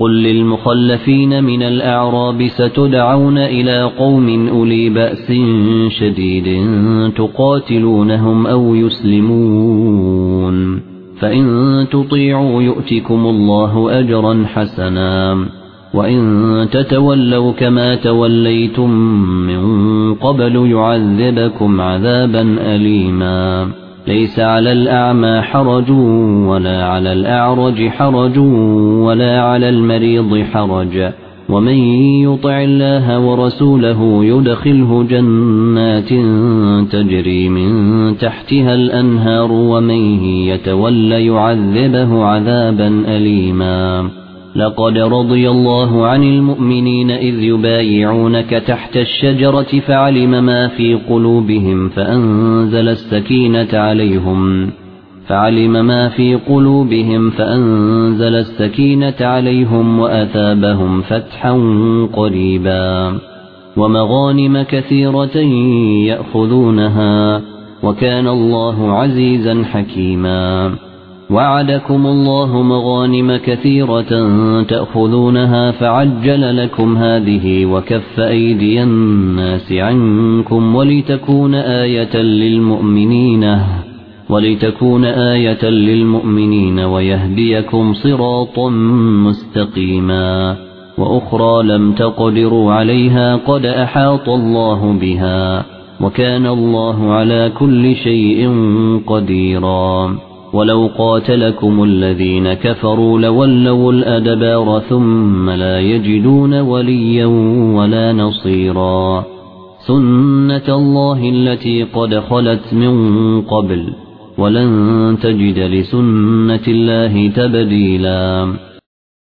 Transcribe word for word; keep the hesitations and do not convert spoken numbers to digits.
قل للمخلفين من الأعراب ستدعون إلى قوم أولي بأس شديد تقاتلونهم أو يسلمون فإن تطيعوا يؤتكم الله أجرا حسنا وإن تتولوا كما توليتم من قبل يعذبكم عذابا أليما ليس على الأعمى حرج ولا على الأعرج حرج ولا على المريض حرج ومن يطع الله ورسوله يدخله جنات تجري من تحتها الأنهار ومن يتولى يعذبه عذابا أليما لقد رضي الله عن المؤمنين إذ يبايعونك تحت الشجرة فعلم ما في قلوبهم فأنزل السكينة عليهم فعلم ما في قلوبهم فأنزل السكينة عليهم وأثابهم فتحا قريبا ومغانم كثيرة يأخذونها وكان الله عزيزا حكيما وعدكم الله مغانم كثيرة تأخذونها فعجل لكم هذه وكف أيدي الناس عنكم ولتكون آية للمؤمنين ولتكون آية للمؤمنين ويهديكم صراطا مستقيما وأخرى لم تقدروا عليها قد أحاط الله بها وكان الله على كل شيء قديرا ولو قاتلكم الذين كفروا لولوا الأدبار ثم لا يجدون وليا ولا نصيرا سنة الله التي قد خلت من قبل ولن تجد لسنة الله تبديلا